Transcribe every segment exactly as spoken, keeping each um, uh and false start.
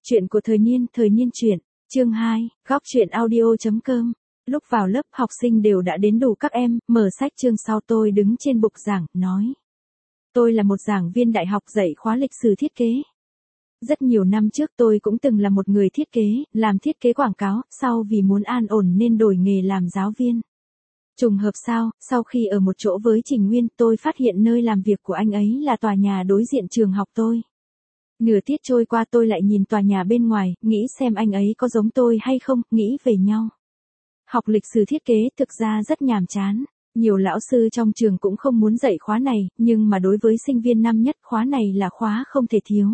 Chuyện của thời niên, thời niên truyện, chương hai, góc truyện audio chấm com. Lúc vào lớp học sinh đều đã đến đủ các em, mở sách chương sau tôi đứng trên bục giảng, nói. Tôi là một giảng viên đại học dạy khóa lịch sử thiết kế. Rất nhiều năm trước tôi cũng từng là một người thiết kế, làm thiết kế quảng cáo, sau vì muốn an ổn nên đổi nghề làm giáo viên. Trùng hợp sao, sau khi ở một chỗ với Trình Nguyên tôi phát hiện nơi làm việc của anh ấy là tòa nhà đối diện trường học tôi. Nửa tiết trôi qua tôi lại nhìn tòa nhà bên ngoài, nghĩ xem anh ấy có giống tôi hay không, nghĩ về nhau. Học lịch sử thiết kế thực ra rất nhàm chán, nhiều lão sư trong trường cũng không muốn dạy khóa này, nhưng mà đối với sinh viên năm nhất khóa này là khóa không thể thiếu.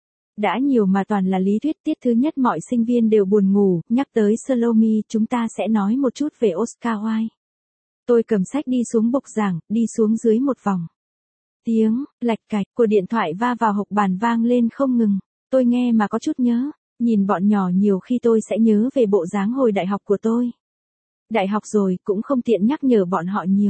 Đã nhiều mà toàn là lý thuyết, tiết thứ nhất mọi sinh viên đều buồn ngủ, nhắc tới Salome chúng ta sẽ nói một chút về Oscar Wilde. Tôi cầm sách đi xuống bục giảng, đi xuống dưới một vòng. Tiếng, lạch cạch của điện thoại va vào hộc bàn vang lên không ngừng. Tôi nghe mà có chút nhớ, nhìn bọn nhỏ nhiều khi tôi sẽ nhớ về bộ dáng hồi đại học của tôi. Đại học rồi cũng không tiện nhắc nhở bọn họ nhiều.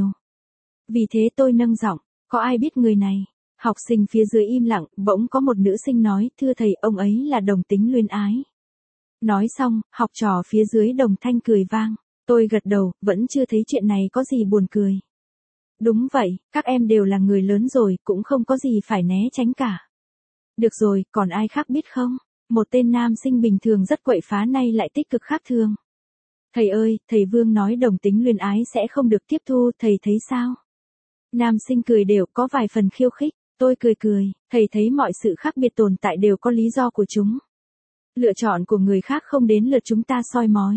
Vì thế tôi nâng giọng, có ai biết người này? Học sinh phía dưới im lặng, bỗng có một nữ sinh nói, thưa thầy, ông ấy là đồng tính luyến ái. Nói xong, học trò phía dưới đồng thanh cười vang. Tôi gật đầu, vẫn chưa thấy chuyện này có gì buồn cười. Đúng vậy, các em đều là người lớn rồi, cũng không có gì phải né tránh cả. Được rồi, còn ai khác biết không? Một tên nam sinh bình thường rất quậy phá nay lại tích cực khác thường. Thầy ơi, thầy Vương nói đồng tính luyến ái sẽ không được tiếp thu, thầy thấy sao? Nam sinh cười đều có vài phần khiêu khích, tôi cười cười, thầy thấy mọi sự khác biệt tồn tại đều có lý do của chúng. Lựa chọn của người khác không đến lượt chúng ta soi mói.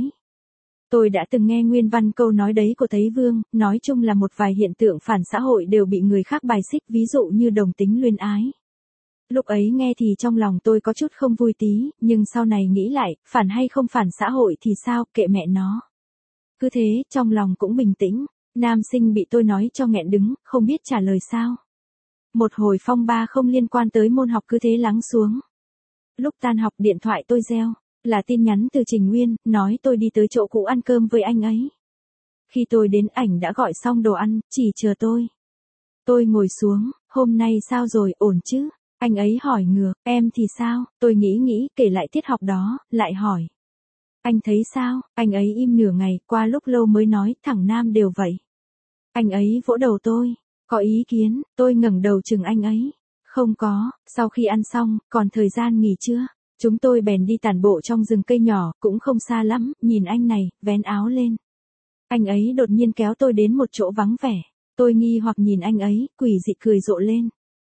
Tôi đã từng nghe nguyên văn câu nói đấy của thầy Vương, nói chung là một vài hiện tượng phản xã hội đều bị người khác bài xích, ví dụ như đồng tính luyến ái. Lúc ấy nghe thì trong lòng tôi có chút không vui tí, nhưng sau này nghĩ lại, phản hay không phản xã hội thì sao, kệ mẹ nó. Cứ thế, trong lòng cũng bình tĩnh, nam sinh bị tôi nói cho nghẹn đứng, không biết trả lời sao. Một hồi phong ba không liên quan tới môn học cứ thế lắng xuống. Lúc tan học điện thoại tôi reo. Là tin nhắn từ Trình Nguyên, nói tôi đi tới chỗ cũ ăn cơm với anh ấy. Khi tôi đến ảnh đã gọi xong đồ ăn, chỉ chờ tôi. Tôi ngồi xuống, hôm nay sao rồi, ổn chứ? Anh ấy hỏi ngược, em thì sao? Tôi nghĩ nghĩ, kể lại tiết học đó, lại hỏi. Anh thấy sao? Anh ấy im nửa ngày, qua lúc lâu mới nói, thẳng nam đều vậy. Anh ấy vỗ đầu tôi, có ý kiến, tôi ngẩng đầu chừng anh ấy. Không có, sau khi ăn xong, còn thời gian nghỉ trưa. Chúng tôi bèn đi tản bộ trong rừng cây nhỏ, cũng không xa lắm, nhìn anh này, vén áo lên. Anh ấy đột nhiên kéo tôi đến một chỗ vắng vẻ. Tôi nghi hoặc nhìn anh ấy, quỷ dị cười rộ lên.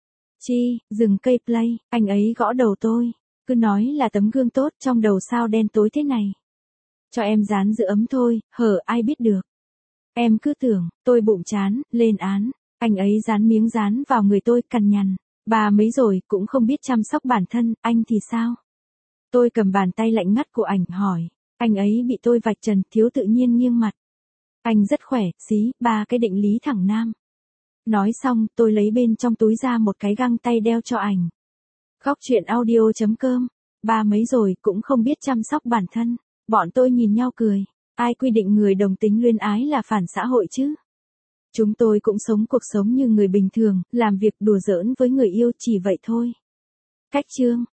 Chi, rừng cây play, anh ấy gõ đầu tôi. Cứ nói là tấm gương tốt, trong đầu sao đen tối thế này. Cho em dán giữ ấm thôi, hở ai biết được. Em cứ tưởng, tôi bụng chán, lên án. Anh ấy dán miếng dán vào người tôi, cằn nhằn. Bà mấy rồi, cũng không biết chăm sóc bản thân, anh thì sao? Tôi cầm bàn tay lạnh ngắt của ảnh hỏi, anh ấy bị tôi vạch trần, thiếu tự nhiên nghiêng mặt. Anh rất khỏe, xí, ba cái định lý thẳng nam. Nói xong, tôi lấy bên trong túi ra một cái găng tay đeo cho ảnh. Góc truyện audio chấm com, ba mấy rồi cũng không biết chăm sóc bản thân. Bọn tôi nhìn nhau cười, ai quy định người đồng tính luyến ái là phản xã hội chứ? Chúng tôi cũng sống cuộc sống như người bình thường, làm việc đùa giỡn với người yêu chỉ vậy thôi. Cách chương